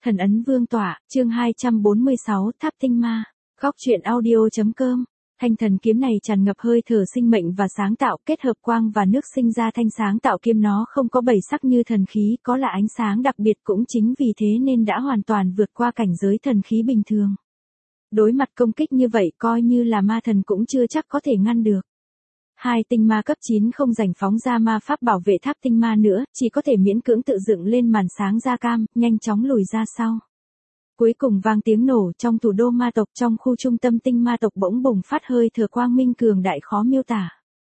Thần ấn vương tọa, chương 246, Tháp tinh ma. Góc truyện audio.com. Thanh thần kiếm này tràn ngập hơi thở sinh mệnh và sáng tạo, kết hợp quang và nước sinh ra thanh sáng tạo kiếm, nó không có bảy sắc như thần khí, có là ánh sáng đặc biệt, cũng chính vì thế nên đã hoàn toàn vượt qua cảnh giới thần khí bình thường. Đối mặt công kích như vậy, coi như là ma thần cũng chưa chắc có thể ngăn được. Hai tinh ma cấp 9 không rảnh phóng ra ma pháp bảo vệ tháp tinh ma nữa, chỉ có thể miễn cưỡng tự dựng lên màn sáng da cam, nhanh chóng lùi ra sau. Cuối cùng vang tiếng nổ trong thủ đô ma tộc, trong khu trung tâm tinh ma tộc bỗng bùng phát hơi thở quang minh cường đại khó miêu tả.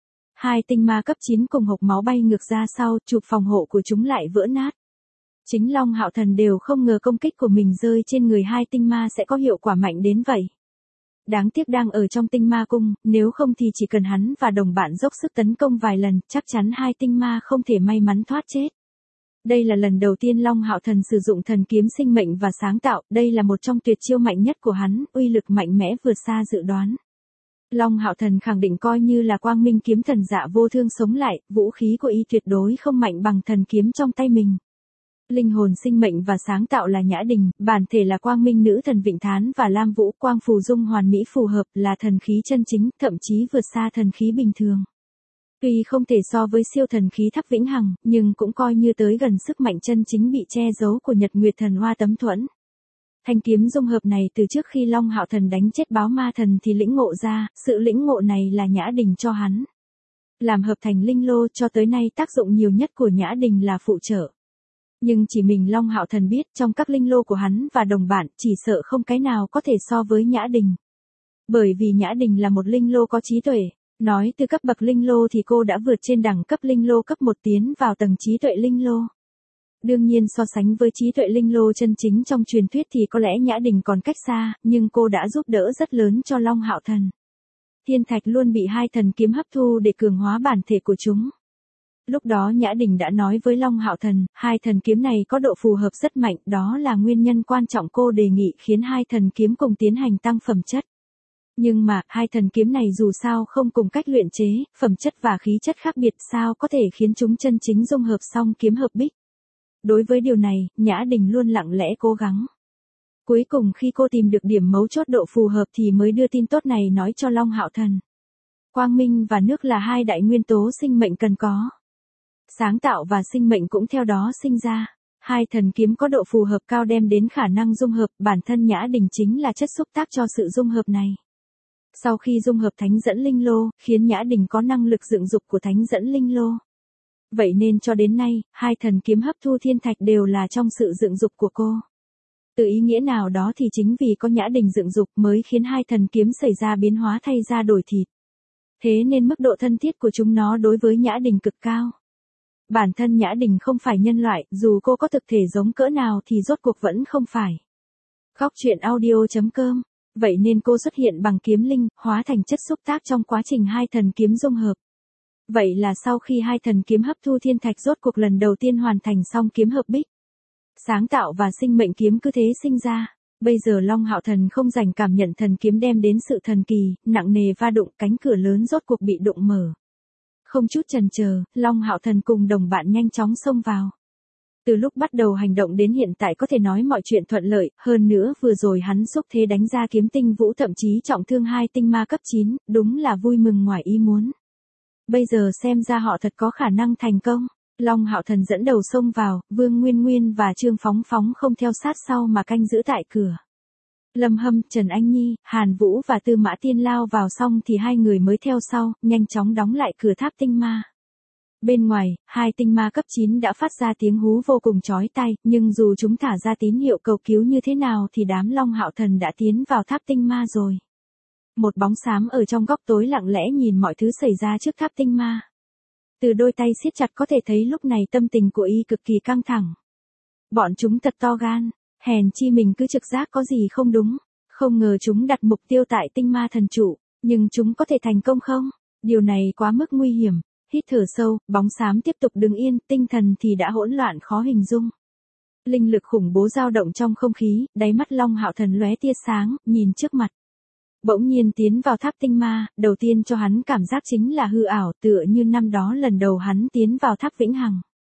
Hai tinh ma cấp 9 cùng hộc máu bay ngược ra sau, chụp phòng hộ của chúng lại vỡ nát. Chính Long Hạo Thần đều không ngờ công kích của mình rơi trên người hai tinh ma sẽ có hiệu quả mạnh đến vậy. Đáng tiếc đang ở trong tinh ma cung, nếu không thì chỉ cần hắn và đồng bạn dốc sức tấn công vài lần, chắc chắn hai tinh ma không thể may mắn thoát chết. Đây là lần đầu tiên Long Hạo Thần sử dụng thần kiếm sinh mệnh và sáng tạo, đây là một trong tuyệt chiêu mạnh nhất của hắn, uy lực mạnh mẽ vượt xa dự đoán. Long Hạo Thần khẳng định coi như là quang minh kiếm thần dạ vô thương sống lại, vũ khí của y tuyệt đối không mạnh bằng thần kiếm trong tay mình. Linh hồn sinh mệnh và sáng tạo là Nhã Đình, bản thể là quang minh nữ thần Vịnh Thán và Lam Vũ, quang phù dung hoàn mỹ phù hợp, là thần khí chân chính, thậm chí vượt xa thần khí bình thường. Tuy không thể so với siêu thần khí Tháp Vĩnh Hằng, nhưng cũng coi như tới gần sức mạnh chân chính bị che giấu của Nhật Nguyệt Thần Hoa Tấm Thuẫn. Thanh kiếm dung hợp này từ trước khi Long Hạo Thần đánh chết báo ma thần thì lĩnh ngộ ra, sự lĩnh ngộ này là Nhã Đình cho hắn. Làm hợp thành linh lô, cho tới nay tác dụng nhiều nhất của Nhã Đình là phụ trợ. Nhưng chỉ mình Long Hạo Thần biết, trong các linh lô của hắn và đồng bạn, chỉ sợ không cái nào có thể so với Nhã Đình. Bởi vì Nhã Đình là một linh lô có trí tuệ. Nói từ cấp bậc linh lô thì cô đã vượt trên đẳng cấp linh lô cấp 1 tiến vào tầng trí tuệ linh lô. Đương nhiên so sánh với trí tuệ linh lô chân chính trong truyền thuyết thì có lẽ Nhã Đình còn cách xa, nhưng cô đã giúp đỡ rất lớn cho Long Hạo Thần. Thiên thạch luôn bị hai thần kiếm hấp thu để cường hóa bản thể của chúng. Lúc đó Nhã Đình đã nói với Long Hạo Thần, hai thần kiếm này có độ phù hợp rất mạnh, đó là nguyên nhân quan trọng cô đề nghị khiến hai thần kiếm cùng tiến hành tăng phẩm chất. Nhưng mà, hai thần kiếm này dù sao không cùng cách luyện chế, phẩm chất và khí chất khác biệt, sao có thể khiến chúng chân chính dung hợp xong kiếm hợp bích. Đối với điều này, Nhã Đình luôn lặng lẽ cố gắng. Cuối cùng khi cô tìm được điểm mấu chốt độ phù hợp thì mới đưa tin tốt này nói cho Long Hạo Thần. Quang minh và nước là hai đại nguyên tố sinh mệnh cần có. Sáng tạo và sinh mệnh cũng theo đó sinh ra. Hai thần kiếm có độ phù hợp cao đem đến khả năng dung hợp, bản thân Nhã Đình chính là chất xúc tác cho sự dung hợp này. Sau khi dung hợp thánh dẫn linh lô, khiến Nhã Đình có năng lực dựng dục của thánh dẫn linh lô. Vậy nên cho đến nay, hai thần kiếm hấp thu thiên thạch đều là trong sự dựng dục của cô. Từ ý nghĩa nào đó thì chính vì có Nhã Đình dựng dục mới khiến hai thần kiếm xảy ra biến hóa thay da đổi thịt. Thế nên mức độ thân thiết của chúng nó đối với Nhã Đình cực cao. Bản thân Nhã Đình không phải nhân loại, dù cô có thực thể giống cỡ nào thì rốt cuộc vẫn không phải. Góc truyện audio.com. Vậy nên cô xuất hiện bằng kiếm linh, hóa thành chất xúc tác trong quá trình hai thần kiếm dung hợp. Vậy là sau khi hai thần kiếm hấp thu thiên thạch rốt cuộc lần đầu tiên hoàn thành xong kiếm hợp bích. Sáng tạo và sinh mệnh kiếm cứ thế sinh ra. Bây giờ Long Hạo Thần không dành cảm nhận thần kiếm đem đến sự thần kỳ, nặng nề va đụng, cánh cửa lớn rốt cuộc bị đụng mở. Không chút chần chờ, Long Hạo Thần cùng đồng bạn nhanh chóng xông vào. Từ lúc bắt đầu hành động đến hiện tại có thể nói mọi chuyện thuận lợi, hơn nữa vừa rồi hắn xúc thế đánh ra kiếm tinh vũ thậm chí trọng thương hai tinh ma cấp 9, đúng là vui mừng ngoài ý muốn. Bây giờ xem ra họ thật có khả năng thành công. Long Hạo Thần dẫn đầu xông vào, Vương Nguyên Nguyên và Trương Phóng Phóng không theo sát sau mà canh giữ tại cửa. Lâm Hâm, Trần Anh Nhi, Hàn Vũ và Tư Mã Tiên lao vào xong thì hai người mới theo sau, nhanh chóng đóng lại cửa tháp tinh ma. Bên ngoài, hai tinh ma cấp 9 đã phát ra tiếng hú vô cùng chói tai, nhưng dù chúng thả ra tín hiệu cầu cứu như thế nào thì đám Long Hạo Thần đã tiến vào tháp tinh ma rồi. Một bóng xám ở trong góc tối lặng lẽ nhìn mọi thứ xảy ra trước tháp tinh ma. Từ đôi tay siết chặt có thể thấy lúc này tâm tình của y cực kỳ căng thẳng. Bọn chúng thật to gan, hèn chi mình cứ trực giác có gì không đúng, không ngờ chúng đặt mục tiêu tại tinh ma thần trụ, nhưng chúng có thể thành công không? Điều này quá mức nguy hiểm. Hít thở sâu, bóng xám tiếp tục đứng yên, tinh thần thì đã hỗn loạn khó hình dung. Linh lực khủng bố dao động trong không khí, đáy mắt Long Hạo Thần lóe tia sáng, nhìn trước mặt. Bỗng nhiên tiến vào tháp tinh ma, đầu tiên cho hắn cảm giác chính là hư ảo, tựa như năm đó lần đầu hắn tiến vào tháp Vĩnh Hằng.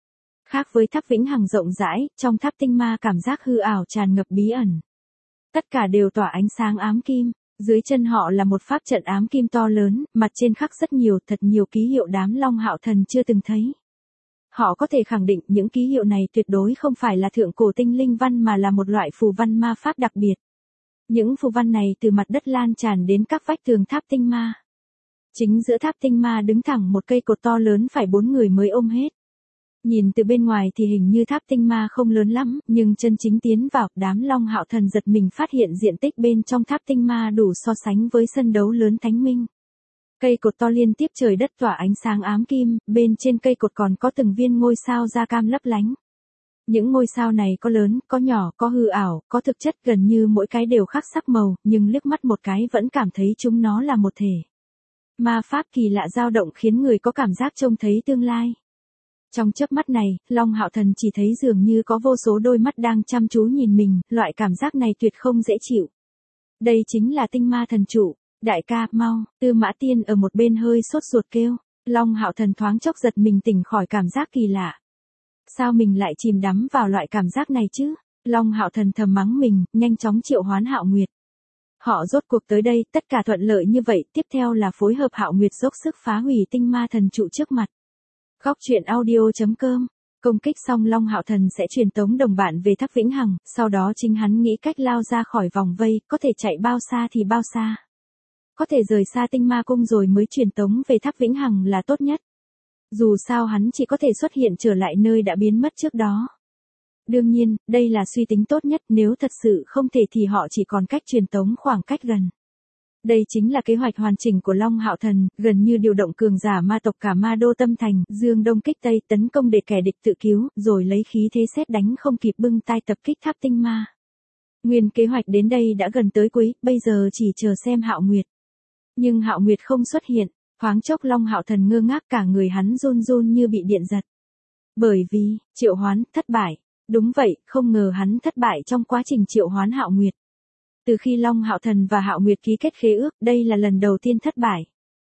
Khác với tháp Vĩnh Hằng rộng rãi, trong tháp tinh ma cảm giác hư ảo tràn ngập bí ẩn. Tất cả đều tỏa ánh sáng ám kim, dưới chân họ là một pháp trận ám kim to lớn, mặt trên khắc rất nhiều, thật nhiều ký hiệu đám Long Hạo Thần chưa từng thấy. Họ có thể khẳng định những ký hiệu này tuyệt đối không phải là thượng cổ tinh linh văn mà là một loại phù văn ma pháp đặc biệt. Những phù văn này từ mặt đất lan tràn đến các vách tường tháp tinh ma. Chính giữa tháp tinh ma đứng thẳng một cây cột to lớn phải 4 người mới ôm hết. Nhìn từ bên ngoài thì hình như tháp tinh ma không lớn lắm, nhưng chân chính tiến vào, đám Long Hạo Thần giật mình phát hiện diện tích bên trong tháp tinh ma đủ so sánh với sân đấu lớn Thánh Minh. Cây cột to liên tiếp trời đất tỏa ánh sáng ám kim, bên trên cây cột còn có từng viên ngôi sao da cam lấp lánh. Những ngôi sao này có lớn, có nhỏ, có hư ảo, có thực chất, gần như mỗi cái đều khác sắc màu, nhưng liếc mắt một cái vẫn cảm thấy chúng nó là một thể. Ma pháp kỳ lạ dao động khiến người có cảm giác trông thấy tương lai. Trong chớp mắt này, Long Hạo Thần chỉ thấy dường như có vô số đôi mắt đang chăm chú nhìn mình, loại cảm giác này tuyệt không dễ chịu. Đây chính là tinh ma thần trụ. Đại ca, mau, Tư Mã Tiên ở một bên hơi sốt ruột kêu. Long Hạo Thần thoáng chốc giật mình tỉnh khỏi cảm giác kỳ lạ. Sao mình lại chìm đắm vào loại cảm giác này chứ? Long Hạo Thần thầm mắng mình, nhanh chóng triệu hoán Hạo Nguyệt. Họ rốt cuộc tới đây, tất cả thuận lợi như vậy, tiếp theo là phối hợp Hạo Nguyệt dốc sức phá hủy tinh ma thần trụ trước mặt. Góc truyện audio.com. Công kích xong Long Hạo Thần sẽ truyền tống đồng bạn về tháp Vĩnh Hằng, sau đó chính hắn nghĩ cách lao ra khỏi vòng vây, có thể chạy bao xa thì bao xa. Có thể rời xa tinh ma cung rồi mới truyền tống về tháp Vĩnh Hằng là tốt nhất. Dù sao hắn chỉ có thể xuất hiện trở lại nơi đã biến mất trước đó. Đương nhiên, đây là suy tính tốt nhất, nếu thật sự không thể thì họ chỉ còn cách truyền tống khoảng cách gần. Đây chính là kế hoạch hoàn chỉnh của Long Hạo Thần, gần như điều động cường giả ma tộc cả Ma Đô Tâm Thành, dương đông kích tây, tấn công để kẻ địch tự cứu, rồi lấy khí thế sét đánh không kịp bưng tai tập kích tháp tinh ma. Nguyên kế hoạch đến đây đã gần tới cuối, bây giờ chỉ chờ xem Hạo Nguyệt. Nhưng Hạo Nguyệt không xuất hiện, thoáng chốc Long Hạo Thần ngơ ngác, cả người hắn run run như bị điện giật. Bởi vì, triệu hoán, thất bại. Đúng vậy, không ngờ hắn thất bại trong quá trình triệu hoán Hạo Nguyệt. Từ khi Long Hạo Thần và Hạo Nguyệt ký kết khế ước, đây là lần đầu tiên thất bại.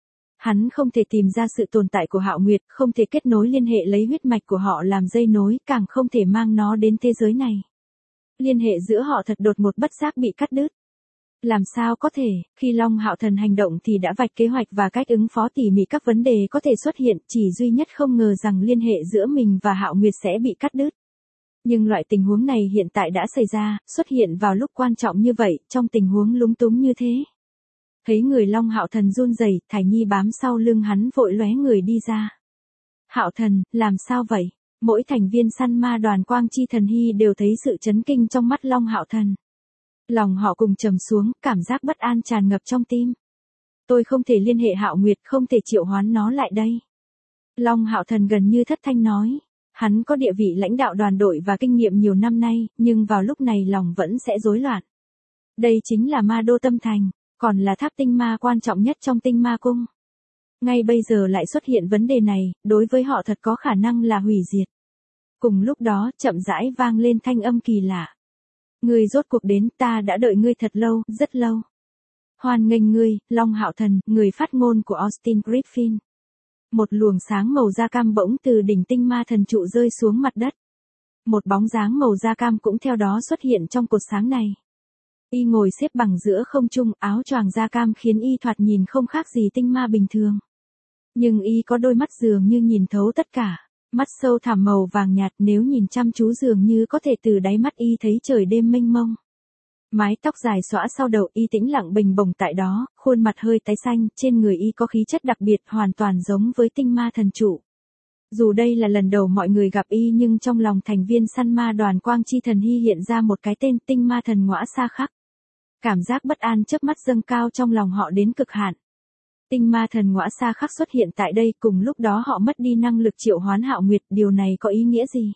Hắn không thể tìm ra sự tồn tại của Hạo Nguyệt, không thể kết nối liên hệ lấy huyết mạch của họ làm dây nối, càng không thể mang nó đến thế giới này. Liên hệ giữa họ thật đột ngột bất giác bị cắt đứt. Làm sao có thể, khi Long Hạo Thần hành động thì đã vạch kế hoạch và cách ứng phó tỉ mỉ các vấn đề có thể xuất hiện, chỉ duy nhất không ngờ rằng liên hệ giữa mình và Hạo Nguyệt sẽ bị cắt đứt. Nhưng loại tình huống này hiện tại đã xảy ra, xuất hiện vào lúc quan trọng như vậy, trong tình huống lúng túng như thế. Thấy người Long Hạo Thần run rẩy, Thải Nhi bám sau lưng hắn vội lóe người đi ra. Hạo Thần, làm sao vậy? Mỗi thành viên săn ma đoàn Quang Chi Thần Hy đều thấy sự chấn kinh trong mắt Long Hạo Thần. Lòng họ cùng trầm xuống, cảm giác bất an tràn ngập trong tim. Tôi không thể liên hệ Hạo Nguyệt, không thể triệu hoán nó lại đây. Long Hạo Thần gần như thất thanh nói. Hắn có địa vị lãnh đạo đoàn đội và kinh nghiệm nhiều năm nay, nhưng vào lúc này lòng vẫn sẽ rối loạn. Đây chính là Ma Đô Tâm Thành, còn là tháp tinh ma quan trọng nhất trong tinh ma cung. Ngay bây giờ lại xuất hiện vấn đề này, đối với họ thật có khả năng là hủy diệt. Cùng lúc đó, chậm rãi vang lên thanh âm kỳ lạ. Ngươi rốt cuộc đến, ta đã đợi ngươi thật lâu, rất lâu. Hoan nghênh ngươi, Long Hạo Thần, người phát ngôn của Austin Griffin. Một luồng sáng màu da cam bỗng từ đỉnh tinh ma thần trụ rơi xuống mặt đất. Một bóng dáng màu da cam cũng theo đó xuất hiện trong cột sáng này. Y ngồi xếp bằng giữa không trung, áo choàng da cam khiến y thoạt nhìn không khác gì tinh ma bình thường. Nhưng y có đôi mắt dường như nhìn thấu tất cả, mắt sâu thẳm màu vàng nhạt, nếu nhìn chăm chú dường như có thể từ đáy mắt y thấy trời đêm mênh mông. Mái tóc dài xõa sau đầu, y tĩnh lặng bình bồng tại đó, khuôn mặt hơi tái xanh, trên người y có khí chất đặc biệt hoàn toàn giống với tinh ma thần trụ. Dù đây là lần đầu mọi người gặp y nhưng trong lòng thành viên săn ma đoàn Quang Chi Thần Hy hiện ra một cái tên tinh ma thần Ngõa Sa Khắc. Cảm giác bất an chớp mắt dâng cao trong lòng họ đến cực hạn. Tinh ma thần Ngõa Sa Khắc xuất hiện tại đây, cùng lúc đó họ mất đi năng lực triệu hoán Hạo Nguyệt, điều này có ý nghĩa gì?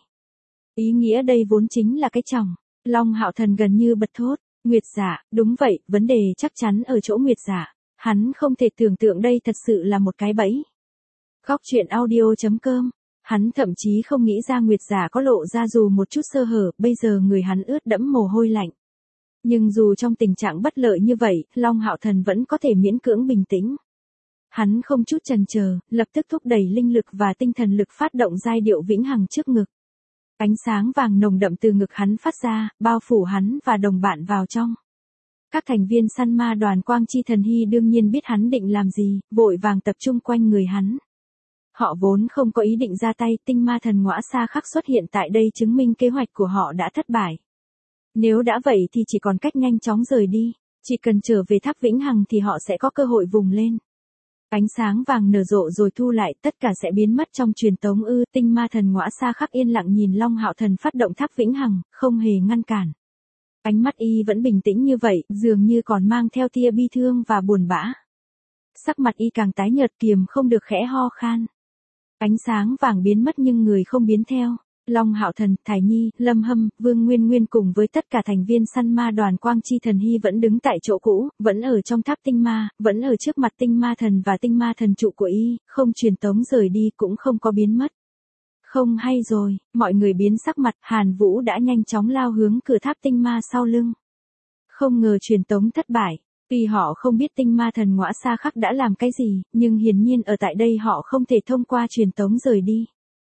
Ý nghĩa đây vốn chính là cái chồng. Long Hạo Thần gần như bật thốt. Nguyệt giả, đúng vậy, vấn đề chắc chắn ở chỗ Nguyệt giả. Hắn không thể tưởng tượng đây thật sự là một cái bẫy. Góc truyện audio.com. Hắn thậm chí không nghĩ ra Nguyệt giả có lộ ra dù một chút sơ hở, bây giờ người hắn ướt đẫm mồ hôi lạnh. Nhưng dù trong tình trạng bất lợi như vậy, Long Hạo Thần vẫn có thể miễn cưỡng bình tĩnh. Hắn không chút chần chờ, lập tức thúc đẩy linh lực và tinh thần lực phát động giai điệu vĩnh hằng trước ngực. Ánh sáng vàng nồng đậm từ ngực hắn phát ra, bao phủ hắn và đồng bạn vào trong. Các thành viên săn ma đoàn Quang Chi Thần Hy đương nhiên biết hắn định làm gì, vội vàng tập trung quanh người hắn. Họ vốn không có ý định ra tay, tinh ma thần Ngõa Sa Khắc xuất hiện tại đây chứng minh kế hoạch của họ đã thất bại. Nếu đã vậy thì chỉ còn cách nhanh chóng rời đi, chỉ cần trở về tháp Vĩnh Hằng thì họ sẽ có cơ hội vùng lên. Ánh sáng vàng nở rộ rồi thu lại, tất cả sẽ biến mất trong truyền tống ư. Tinh ma thần Ngõa Sa Khắc yên lặng nhìn Long Hạo Thần phát động tháp Vĩnh Hằng, không hề ngăn cản. Ánh mắt y vẫn bình tĩnh như vậy, dường như còn mang theo tia bi thương và buồn bã. Sắc mặt y càng tái nhợt, kiềm không được khẽ ho khan. Ánh sáng vàng biến mất nhưng người không biến theo. Long Hạo Thần, Thải Nhi, Lâm Hâm, Vương Nguyên Nguyên cùng với tất cả thành viên săn ma đoàn Quang Chi Thần Hy vẫn đứng tại chỗ cũ, vẫn ở trong tháp tinh ma, vẫn ở trước mặt tinh ma thần và tinh ma thần trụ của y, không truyền tống rời đi cũng không có biến mất. Không hay rồi, mọi người biến sắc mặt, Hàn Vũ đã nhanh chóng lao hướng cửa tháp tinh ma sau lưng. Không ngờ truyền tống thất bại. Tuy họ không biết tinh ma thần Ngõa Sa Khắc đã làm cái gì, nhưng hiển nhiên ở tại đây họ không thể thông qua truyền tống rời đi.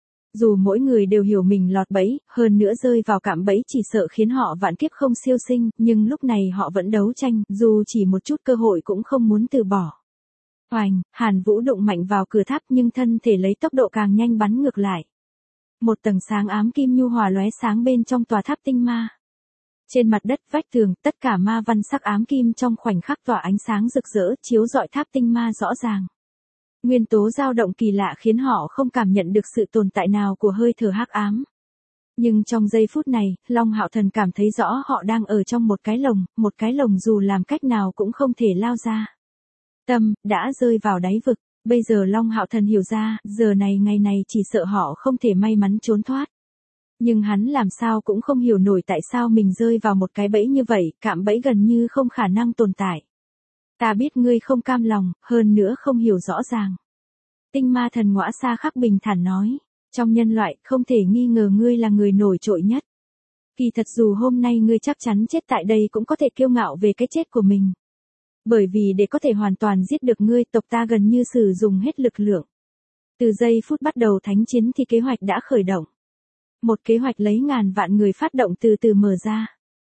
Dù mỗi người đều hiểu mình lọt bẫy, hơn nữa rơi vào cạm bẫy chỉ sợ khiến họ vạn kiếp không siêu sinh, nhưng lúc này họ vẫn đấu tranh, dù chỉ một chút cơ hội cũng không muốn từ bỏ. Oành, Hàn Vũ đụng mạnh vào cửa tháp nhưng thân thể lấy tốc độ càng nhanh bắn ngược lại. Một tầng sáng ám kim nhu hòa lóe sáng bên trong tòa tháp tinh ma. Trên mặt đất vách tường, tất cả ma văn sắc ám kim trong khoảnh khắc tỏa ánh sáng rực rỡ, chiếu rọi tháp tinh ma rõ ràng. Nguyên tố dao động kỳ lạ khiến họ không cảm nhận được sự tồn tại nào của hơi thở hắc ám. Nhưng trong giây phút này, Long Hạo Thần cảm thấy rõ họ đang ở trong một cái lồng dù làm cách nào cũng không thể lao ra. Tâm, đã rơi vào đáy vực, bây giờ Long Hạo Thần hiểu ra, giờ này ngày này chỉ sợ họ không thể may mắn trốn thoát. Nhưng hắn làm sao cũng không hiểu nổi tại sao mình rơi vào một cái bẫy như vậy, cạm bẫy gần như không khả năng tồn tại. Ta biết ngươi không cam lòng, hơn nữa không hiểu rõ ràng. Tinh ma thần Ngõa Sa Khắc bình thản nói, trong nhân loại không thể nghi ngờ ngươi là người nổi trội nhất. Kỳ thật dù hôm nay ngươi chắc chắn chết tại đây cũng có thể kiêu ngạo về cái chết của mình. Bởi vì để có thể hoàn toàn giết được ngươi, tộc ta gần như sử dụng hết lực lượng. Từ giây phút bắt đầu thánh chiến thì kế hoạch đã khởi động. Một kế hoạch lấy ngàn vạn người phát động từ từ mở ra.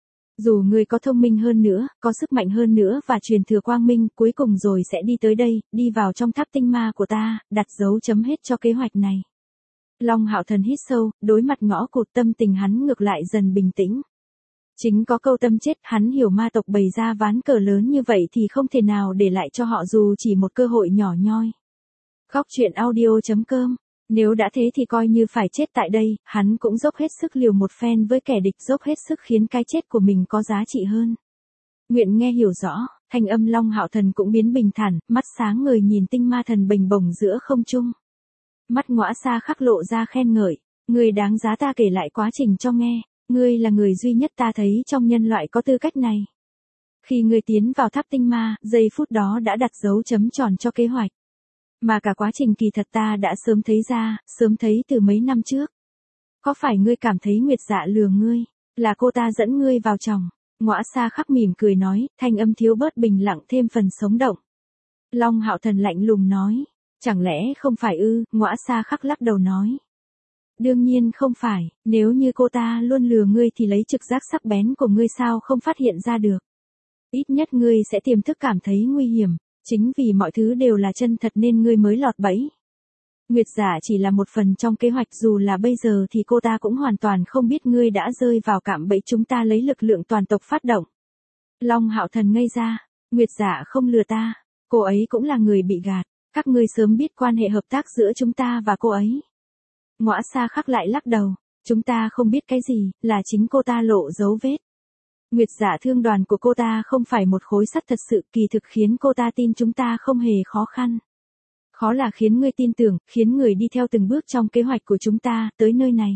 Dù ngươi có thông minh hơn nữa, có sức mạnh hơn nữa và truyền thừa quang minh, cuối cùng rồi sẽ đi tới đây, đi vào trong tháp tinh ma của ta, đặt dấu chấm hết cho kế hoạch này. Long Hạo Thần hít sâu, đối mặt ngõ cụt, tâm tình hắn ngược lại dần bình tĩnh. Chính có câu tâm chết, hắn hiểu ma tộc bày ra ván cờ lớn như vậy thì không thể nào để lại cho họ dù chỉ một cơ hội nhỏ nhoi. Góc truyện audio.com. Nếu đã thế thì coi như phải chết tại đây, hắn cũng dốc hết sức liều một phen với kẻ địch, dốc hết sức khiến cái chết của mình có giá trị hơn. Nguyện nghe hiểu rõ, thanh âm Long Hạo Thần cũng biến bình thản, mắt sáng ngời nhìn tinh ma thần bềnh bồng giữa không trung. Mắt Ngõa Sa Khắc lộ ra khen ngợi, ngươi đáng giá ta kể lại quá trình cho nghe, ngươi là người duy nhất ta thấy trong nhân loại có tư cách này. Khi ngươi tiến vào tháp tinh ma, giây phút đó đã đặt dấu chấm tròn cho kế hoạch. Mà cả quá trình kỳ thật ta đã sớm thấy ra, sớm thấy từ mấy năm trước. Có phải ngươi cảm thấy Nguyệt Dạ lừa ngươi, là cô ta dẫn ngươi vào chồng? Ngõa Sa Khắc mỉm cười nói, thanh âm thiếu bớt bình lặng thêm phần sống động. Long Hạo Thần lạnh lùng nói, chẳng lẽ không phải ư? Ngõa Sa Khắc lắc đầu nói. Đương nhiên không phải, nếu như cô ta luôn lừa ngươi thì lấy trực giác sắc bén của ngươi sao không phát hiện ra được. Ít nhất ngươi sẽ tiềm thức cảm thấy nguy hiểm. Chính vì mọi thứ đều là chân thật nên ngươi mới lọt bẫy. Nguyệt Dạ chỉ là một phần trong kế hoạch, dù là bây giờ thì cô ta cũng hoàn toàn không biết ngươi đã rơi vào cạm bẫy chúng ta lấy lực lượng toàn tộc phát động. Long Hạo Thần ngây ra, Nguyệt Dạ không lừa ta, cô ấy cũng là người bị gạt, các ngươi sớm biết quan hệ hợp tác giữa chúng ta và cô ấy. Ngõa Sa Khắc lại lắc đầu, chúng ta không biết cái gì, là chính cô ta lộ dấu vết. Nguyệt Dạ thương đoàn của cô ta không phải một khối sắt thật sự, kỳ thực khiến cô ta tin chúng ta không hề khó khăn. Khó là khiến ngươi tin tưởng, khiến người đi theo từng bước trong kế hoạch của chúng ta, tới nơi này.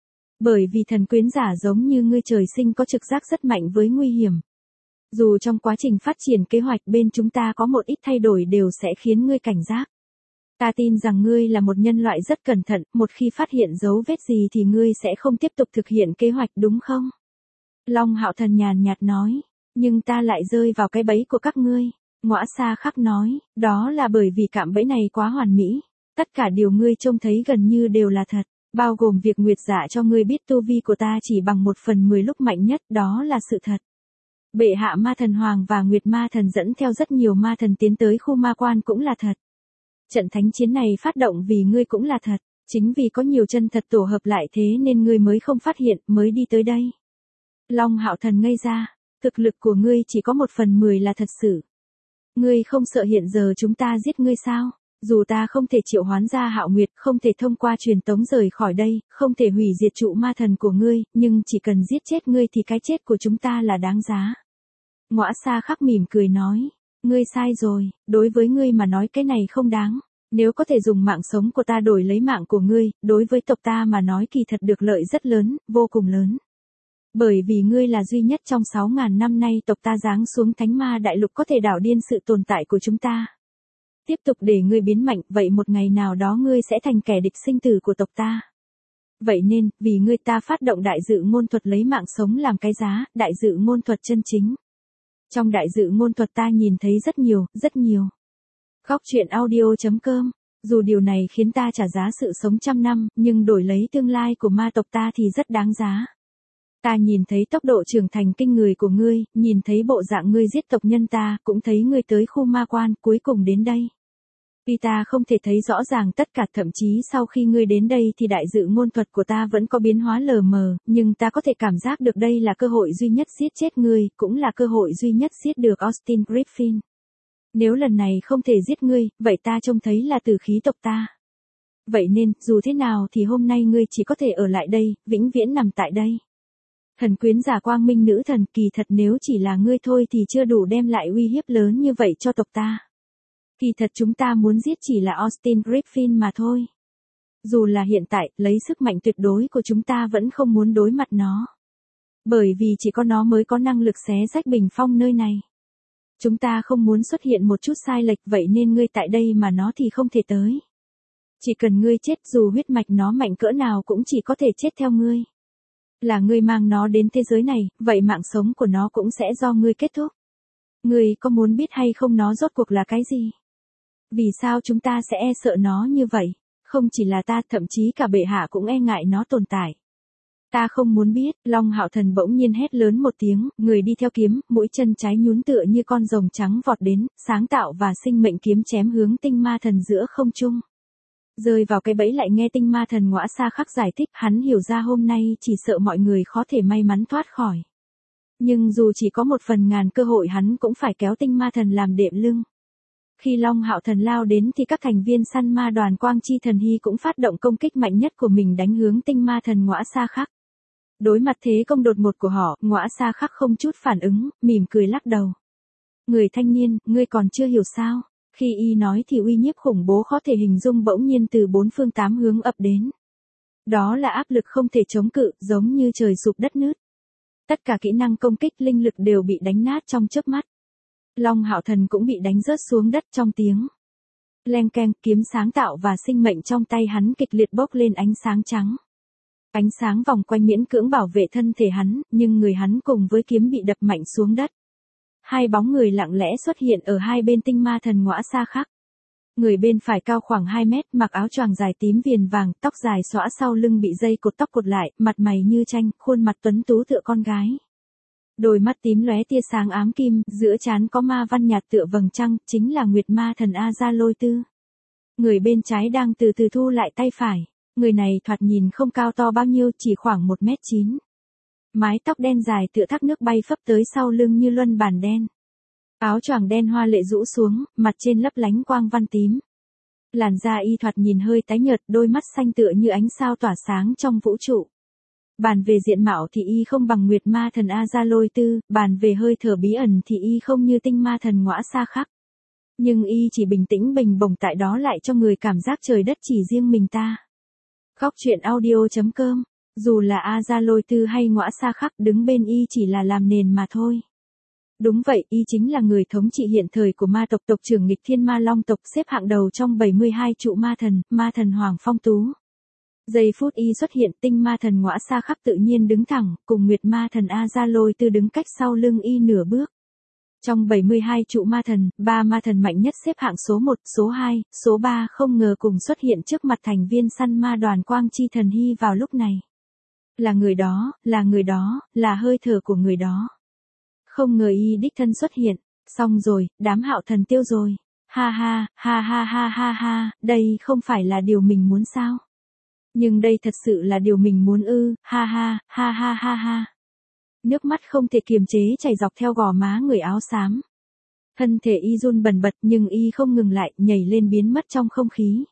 Bởi vì thần quyến giả giống như ngươi trời sinh có trực giác rất mạnh với nguy hiểm. Dù trong quá trình phát triển kế hoạch bên chúng ta có một ít thay đổi đều sẽ khiến ngươi cảnh giác. Ta tin rằng ngươi là một nhân loại rất cẩn thận, một khi phát hiện dấu vết gì thì ngươi sẽ không tiếp tục thực hiện kế hoạch đúng không? Long Hạo Thần nhàn nhạt nói, nhưng ta lại rơi vào cái bẫy của các ngươi. Ngõa Sa Khắc nói, đó là bởi vì cạm bẫy này quá hoàn mỹ. Tất cả điều ngươi trông thấy gần như đều là thật. Bao gồm việc Nguyệt Dạ cho ngươi biết tu vi của ta chỉ bằng 1/10 lúc mạnh nhất, đó là sự thật. Bệ hạ Ma Thần Hoàng và Nguyệt Ma Thần dẫn theo rất nhiều ma thần tiến tới khu ma quan cũng là thật. Trận thánh chiến này phát động vì ngươi cũng là thật. Chính vì có nhiều chân thật tổ hợp lại thế nên ngươi mới không phát hiện, mới đi tới đây. Long Hạo Thần ngây ra, thực lực của ngươi chỉ có 1/10 là thật sự. Ngươi không sợ hiện giờ chúng ta giết ngươi sao? Dù ta không thể triệu hoán ra Hạo Nguyệt, không thể thông qua truyền tống rời khỏi đây, không thể hủy diệt trụ ma thần của ngươi, nhưng chỉ cần giết chết ngươi thì cái chết của chúng ta là đáng giá. Ngõa Sa Khắc mỉm cười nói, ngươi sai rồi, đối với ngươi mà nói cái này không đáng. Nếu có thể dùng mạng sống của ta đổi lấy mạng của ngươi, đối với tộc ta mà nói kỳ thật được lợi rất lớn, vô cùng lớn. Bởi vì ngươi là duy nhất trong 6.000 năm nay tộc ta giáng xuống Thánh Ma Đại Lục có thể đảo điên sự tồn tại của chúng ta. Tiếp tục để ngươi biến mạnh, vậy một ngày nào đó ngươi sẽ thành kẻ địch sinh tử của tộc ta. Vậy nên, vì ngươi ta phát động đại dự ngôn thuật lấy mạng sống làm cái giá, đại dự ngôn thuật chân chính. Trong đại dự ngôn thuật ta nhìn thấy rất nhiều, rất nhiều. Góc truyện audio.com. Dù điều này khiến ta trả giá sự sống 100 năm, nhưng đổi lấy tương lai của ma tộc ta thì rất đáng giá. Ta nhìn thấy tốc độ trưởng thành kinh người của ngươi, nhìn thấy bộ dạng ngươi giết tộc nhân ta, cũng thấy ngươi tới khu ma quan, cuối cùng đến đây. Vì ta không thể thấy rõ ràng tất cả, thậm chí sau khi ngươi đến đây thì đại dự ngôn thuật của ta vẫn có biến hóa lờ mờ, nhưng ta có thể cảm giác được đây là cơ hội duy nhất giết chết ngươi, cũng là cơ hội duy nhất giết được Austin Griffin. Nếu lần này không thể giết ngươi, vậy ta trông thấy là tử khí tộc ta. Vậy nên, dù thế nào thì hôm nay ngươi chỉ có thể ở lại đây, vĩnh viễn nằm tại đây. Thần quyến giả Quang Minh nữ thần, kỳ thật nếu chỉ là ngươi thôi thì chưa đủ đem lại uy hiếp lớn như vậy cho tộc ta. Kỳ thật chúng ta muốn giết chỉ là Austin Griffin mà thôi. Dù là hiện tại, lấy sức mạnh tuyệt đối của chúng ta vẫn không muốn đối mặt nó. Bởi vì chỉ có nó mới có năng lực xé rách bình phong nơi này. Chúng ta không muốn xuất hiện một chút sai lệch, vậy nên ngươi tại đây mà nó thì không thể tới. Chỉ cần ngươi chết, dù huyết mạch nó mạnh cỡ nào cũng chỉ có thể chết theo ngươi. Là ngươi mang nó đến thế giới này, vậy mạng sống của nó cũng sẽ do ngươi kết thúc. Ngươi có muốn biết hay không nó rốt cuộc là cái gì? Vì sao chúng ta sẽ e sợ nó như vậy? Không chỉ là ta, thậm chí cả bệ hạ cũng e ngại nó tồn tại. Ta không muốn biết. Long Hạo Thần bỗng nhiên hét lớn một tiếng, người đi theo kiếm, mũi chân trái nhún tựa như con rồng trắng vọt đến, sáng tạo và sinh mệnh kiếm chém hướng tinh ma thần giữa không trung. Rơi vào cái bẫy lại nghe tinh ma thần Ngõa Sa Khắc giải thích, hắn hiểu ra hôm nay chỉ sợ mọi người khó thể may mắn thoát khỏi. Nhưng dù chỉ có 1/1000 cơ hội hắn cũng phải kéo tinh ma thần làm đệm lưng. Khi Long Hạo Thần lao đến thì các thành viên săn ma đoàn Quang Chi Thần Hy cũng phát động công kích mạnh nhất của mình đánh hướng tinh ma thần Ngõa Sa Khắc. Đối mặt thế công đột ngột của họ, Ngõa Sa Khắc không chút phản ứng, mỉm cười lắc đầu. Người thanh niên, ngươi còn chưa hiểu sao? Khi y nói thì uy nhiếp khủng bố khó thể hình dung bỗng nhiên từ 4 phương 8 hướng ập đến. Đó là áp lực không thể chống cự, giống như trời sụp đất nứt. Tất cả kỹ năng công kích linh lực đều bị đánh nát trong chớp mắt. Long Hạo Thần cũng bị đánh rớt xuống đất trong tiếng leng keng, kiếm sáng tạo và sinh mệnh trong tay hắn kịch liệt bốc lên ánh sáng trắng. Ánh sáng vòng quanh miễn cưỡng bảo vệ thân thể hắn, nhưng người hắn cùng với kiếm bị đập mạnh xuống đất. Hai bóng người lặng lẽ xuất hiện ở hai bên tinh ma thần Ngõa Sa Khắc. Người bên phải cao khoảng 2 mét, mặc áo choàng dài tím viền vàng, tóc dài xõa sau lưng bị dây cột tóc cột lại, mặt mày như tranh, khuôn mặt tuấn tú tựa con gái. Đôi mắt tím lóe tia sáng ám kim, giữa trán có ma văn nhạt tựa vầng trăng, chính là Nguyệt Ma Thần Azaloy-tư. Người bên trái đang từ từ thu lại tay phải. Người này thoạt nhìn không cao to bao nhiêu, chỉ khoảng 1m9. Mái tóc đen dài tựa thác nước bay phấp tới sau lưng như luân bàn đen. Áo choàng đen hoa lệ rũ xuống, mặt trên lấp lánh quang văn tím. Làn da y thoạt nhìn hơi tái nhợt, đôi mắt xanh tựa như ánh sao tỏa sáng trong vũ trụ. Bàn về diện mạo thì y không bằng Nguyệt Ma Thần Azaloy-tư, bàn về hơi thở bí ẩn thì y không như tinh ma thần Ngõa Sa Khắc. Nhưng y chỉ bình tĩnh bình bồng tại đó lại cho người cảm giác trời đất chỉ riêng mình ta. Góc truyện audio.com. Dù là Azaloy-tư hay Ngõa Sa Khắc đứng bên y chỉ là làm nền mà thôi. Đúng vậy, y chính là người thống trị hiện thời của ma tộc, tộc trưởng nghịch thiên ma long tộc, xếp hạng đầu trong 72 trụ ma thần Hoàng Phong Tú. Giây phút y xuất hiện, tinh ma thần Ngõa Sa Khắc tự nhiên đứng thẳng, cùng Nguyệt Ma Thần Azaloy-tư đứng cách sau lưng y nửa bước. Trong 72 trụ ma thần, 3 ma thần mạnh nhất xếp hạng số 1, số 2, số 3 không ngờ cùng xuất hiện trước mặt thành viên săn ma đoàn Quang Chi Thần Hy vào lúc này. Là người đó, là người đó, là hơi thở của người đó. Không ngờ y đích thân xuất hiện, xong rồi, đám Hạo Thần tiêu rồi. Ha ha, ha ha ha ha ha, đây không phải là điều mình muốn sao? Nhưng đây thật sự là điều mình muốn ư, ha ha, ha ha ha ha. Nước mắt không thể kiềm chế chảy dọc theo gò má người áo xám. Thân thể y run bần bật nhưng y không ngừng lại, nhảy lên biến mất trong không khí.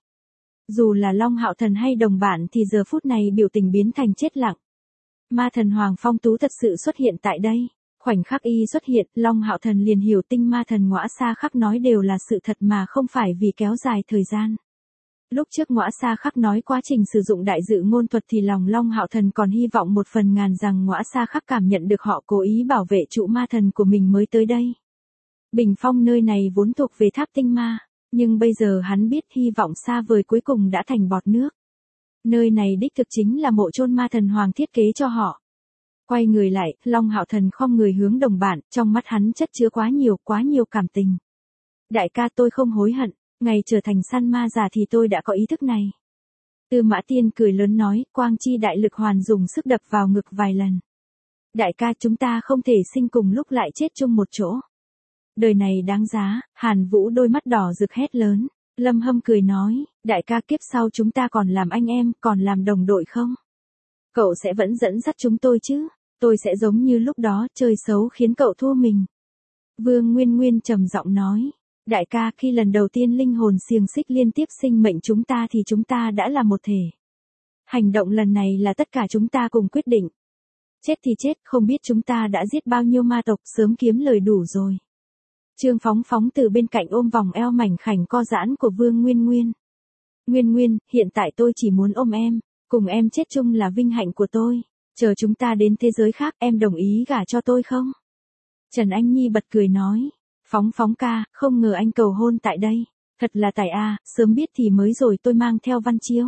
Dù là Long Hạo Thần hay đồng bạn thì giờ phút này biểu tình biến thành chết lặng. Ma thần Hoàng Phong Tú thật sự xuất hiện tại đây. Khoảnh khắc y xuất hiện, Long Hạo Thần liền hiểu tinh ma thần Ngõa Sa Khắc nói đều là sự thật mà không phải vì kéo dài thời gian. Lúc trước Ngõa Sa Khắc nói quá trình sử dụng đại dự ngôn thuật thì lòng Long Hạo Thần còn hy vọng 1/1000 rằng Ngõa Sa Khắc cảm nhận được họ cố ý bảo vệ trụ ma thần của mình mới tới đây. Bình phong nơi này vốn thuộc về tháp tinh ma, nhưng bây giờ hắn biết hy vọng xa vời cuối cùng đã thành bọt nước. Nơi này đích thực chính là mộ chôn ma thần Hoàng thiết kế cho họ. Quay người lại, Long Hạo Thần khom người hướng đồng bạn, trong mắt hắn chất chứa quá nhiều cảm tình. Đại ca tôi không hối hận, ngày trở thành săn ma già thì tôi đã có ý thức này. Tư Mã Tiên cười lớn nói, quang chi đại lực hoàn dùng sức đập vào ngực vài lần. Đại ca chúng ta không thể sinh cùng lúc lại chết chung một chỗ. Đời này đáng giá, Hàn Vũ đôi mắt đỏ rực hét lớn. Lâm Hâm cười nói, đại ca kiếp sau chúng ta còn làm anh em, còn làm đồng đội không? Cậu sẽ vẫn dẫn dắt chúng tôi chứ? Tôi sẽ giống như lúc đó, chơi xấu khiến cậu thua mình. Vương Nguyên Nguyên trầm giọng nói, đại ca khi lần đầu tiên linh hồn xiềng xích liên tiếp sinh mệnh chúng ta thì chúng ta đã là một thể. Hành động lần này là tất cả chúng ta cùng quyết định. Chết thì chết, không biết chúng ta đã giết bao nhiêu ma tộc, sớm kiếm lời đủ rồi. Trương Phóng Phóng từ bên cạnh ôm vòng eo mảnh khảnh co giãn của Vương Nguyên Nguyên. Nguyên Nguyên, hiện tại tôi chỉ muốn ôm em, cùng em chết chung là vinh hạnh của tôi. Chờ chúng ta đến thế giới khác, em đồng ý gả cho tôi không? Trần Anh Nhi bật cười nói. Phóng Phóng ca, không ngờ anh cầu hôn tại đây. Thật là tài a, sớm biết thì mới rồi tôi mang theo Văn Chiêu.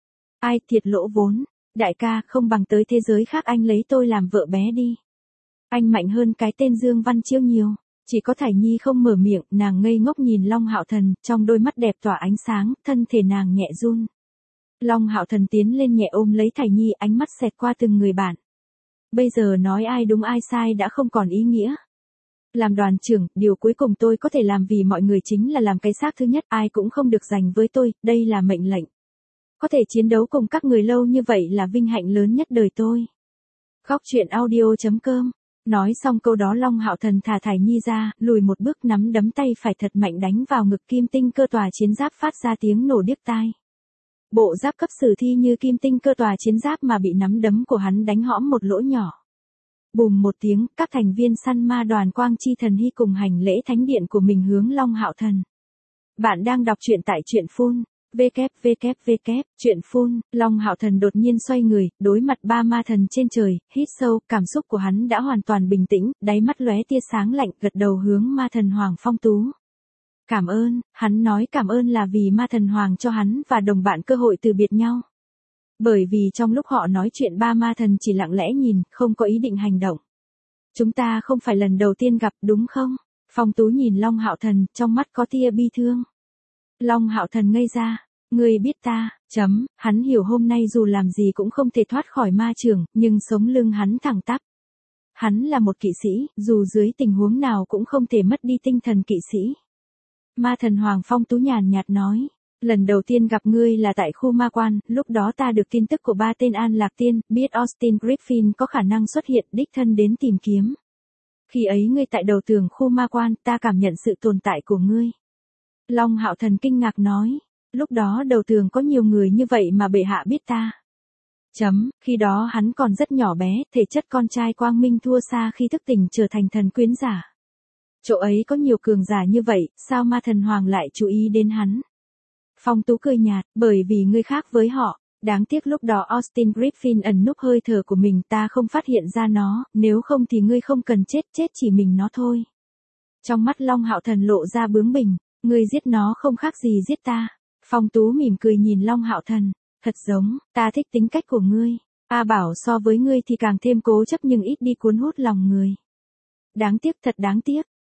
Ai thiệt lỗ vốn. Đại ca, không bằng tới thế giới khác anh lấy tôi làm vợ bé đi. Anh mạnh hơn cái tên Dương Văn Chiêu nhiều. Chỉ có Thải Nhi không mở miệng, nàng ngây ngốc nhìn Long Hạo Thần, trong đôi mắt đẹp tỏa ánh sáng, thân thể nàng nhẹ run. Long Hạo Thần tiến lên nhẹ ôm lấy Thải Nhi, ánh mắt xẹt qua từng người bạn. Bây giờ nói ai đúng ai sai đã không còn ý nghĩa. Làm đoàn trưởng, điều cuối cùng tôi có thể làm vì mọi người chính là làm cái xác thứ nhất, ai cũng không được giành với tôi, đây là mệnh lệnh. Có thể chiến đấu cùng các người lâu như vậy là vinh hạnh lớn nhất đời tôi. Góc truyện audio.com. Nói xong câu đó Long Hạo Thần thả Thải Nhi ra, lùi một bước nắm đấm tay phải thật mạnh đánh vào ngực kim tinh cơ tòa chiến giáp phát ra tiếng nổ điếc tai. Bộ giáp cấp sử thi như kim tinh cơ tòa chiến giáp mà bị nắm đấm của hắn đánh hõm một lỗ nhỏ. Bùm một tiếng, các thành viên săn ma đoàn Quang Chi Thần Hy cùng hành lễ thánh điện của mình hướng Long Hạo Thần. Bạn đang đọc truyện tại truyện Phun. Truyện Phun, Long Hạo Thần đột nhiên xoay người, đối mặt 3 ma thần trên trời, hít sâu, cảm xúc của hắn đã hoàn toàn bình tĩnh, đáy mắt lóe tia sáng lạnh, gật đầu hướng ma thần Hoàng Phong Tú. Cảm ơn, hắn nói cảm ơn là vì ma thần Hoàng cho hắn và đồng bạn cơ hội từ biệt nhau. Bởi vì trong lúc họ nói chuyện 3 ma thần chỉ lặng lẽ nhìn, không có ý định hành động. Chúng ta không phải lần đầu tiên gặp đúng không? Phong Tú nhìn Long Hạo Thần, trong mắt có tia bi thương. Long Hạo Thần ngây ra. Ngươi biết ta, hắn hiểu hôm nay dù làm gì cũng không thể thoát khỏi ma trường, nhưng sống lưng hắn thẳng tắp. Hắn là một kỵ sĩ, dù dưới tình huống nào cũng không thể mất đi tinh thần kỵ sĩ. Ma thần Hoàng Phong Tú nhàn nhạt nói, lần đầu tiên gặp ngươi là tại khu ma quan, lúc đó ta được tin tức của 3 tên An Lạc Tiên, biết Austin Griffin có khả năng xuất hiện, đích thân đến tìm kiếm. Khi ấy ngươi tại đầu tường khu ma quan, ta cảm nhận sự tồn tại của ngươi. Long Hạo Thần kinh ngạc nói. Lúc đó đầu tường có nhiều người như vậy mà bệ hạ biết ta. Khi đó hắn còn rất nhỏ bé, thể chất con trai quang minh thua xa khi thức tỉnh trở thành thần quyến giả. Chỗ ấy có nhiều cường giả như vậy, sao ma thần Hoàng lại chú ý đến hắn? Phong Tú cười nhạt, bởi vì ngươi khác với họ. Đáng tiếc lúc đó Austin Griffin ẩn núp hơi thở của mình, ta không phát hiện ra nó, nếu không thì ngươi không cần chết, chết chỉ mình nó thôi. Trong mắt Long Hạo Thần lộ ra bướng bỉnh, ngươi giết nó không khác gì giết ta. Phong Tú mỉm cười nhìn Long Hạo Thần, thật giống, ta thích tính cách của ngươi. A Bảo so với ngươi thì càng thêm cố chấp nhưng ít đi cuốn hút lòng người. Đáng tiếc, thật đáng tiếc.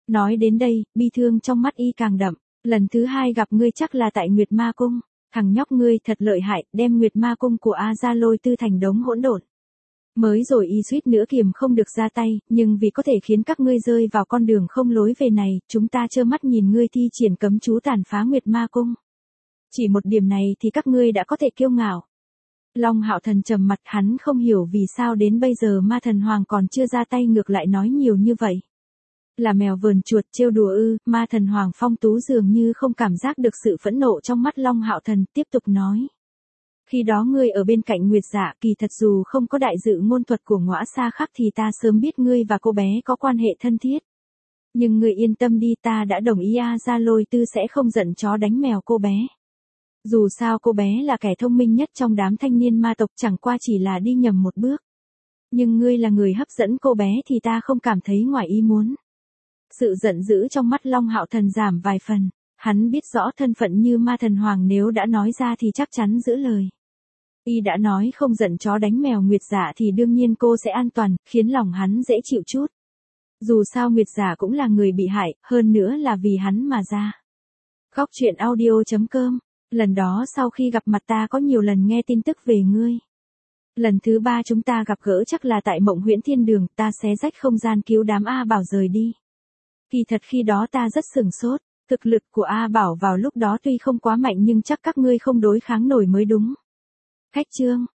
Nói đến đây, bi thương trong mắt y càng đậm. Lần thứ hai gặp ngươi chắc là tại Nguyệt Ma Cung. Thằng nhóc ngươi thật lợi hại, đem Nguyệt Ma Cung của A Gia lôi tư thành đống hỗn độn. Mới rồi y suýt nữa kiềm không được ra tay, nhưng vì có thể khiến các ngươi rơi vào con đường không lối về này, chúng ta trơ mắt nhìn ngươi thi triển cấm chú tàn phá Nguyệt Ma Cung. Chỉ một điểm này thì các ngươi đã có thể kiêu ngạo. Long Hạo Thần trầm mặt, hắn không hiểu vì sao đến bây giờ Ma Thần Hoàng còn chưa ra tay, ngược lại nói nhiều như vậy. Là mèo vờn chuột trêu đùa ư? Ma Thần Hoàng Phong Tú dường như không cảm giác được sự phẫn nộ trong mắt Long Hạo Thần, tiếp tục nói. Khi đó ngươi ở bên cạnh Nguyệt Dạ, kỳ thật dù không có đại dự ngôn thuật của Ngõa Sa Khắc thì ta sớm biết ngươi và cô bé có quan hệ thân thiết. Nhưng ngươi yên tâm đi, ta đã đồng ý A Gia Lôi Tư sẽ không giận chó đánh mèo cô bé. Dù sao cô bé là kẻ thông minh nhất trong đám thanh niên ma tộc, chẳng qua chỉ là đi nhầm một bước. Nhưng ngươi là người hấp dẫn cô bé thì ta không cảm thấy ngoài ý muốn. Sự giận dữ trong mắt Long Hạo Thần giảm vài phần, hắn biết rõ thân phận như Ma Thần Hoàng nếu đã nói ra thì chắc chắn giữ lời. Y đã nói không giận chó đánh mèo Nguyệt Dạ thì đương nhiên cô sẽ an toàn, khiến lòng hắn dễ chịu chút. Dù sao Nguyệt Dạ cũng là người bị hại, hơn nữa là vì hắn mà ra. Góc truyện audio.com. Lần đó sau khi gặp mặt ta có nhiều lần nghe tin tức về ngươi. Lần thứ 3 chúng ta gặp gỡ chắc là tại Mộng Huyễn Thiên Đường, ta xé rách không gian cứu đám A Bảo rời đi. Kỳ thật khi đó ta rất sửng sốt, thực lực của A Bảo vào lúc đó tuy không quá mạnh nhưng chắc các ngươi không đối kháng nổi mới đúng. Khách chương.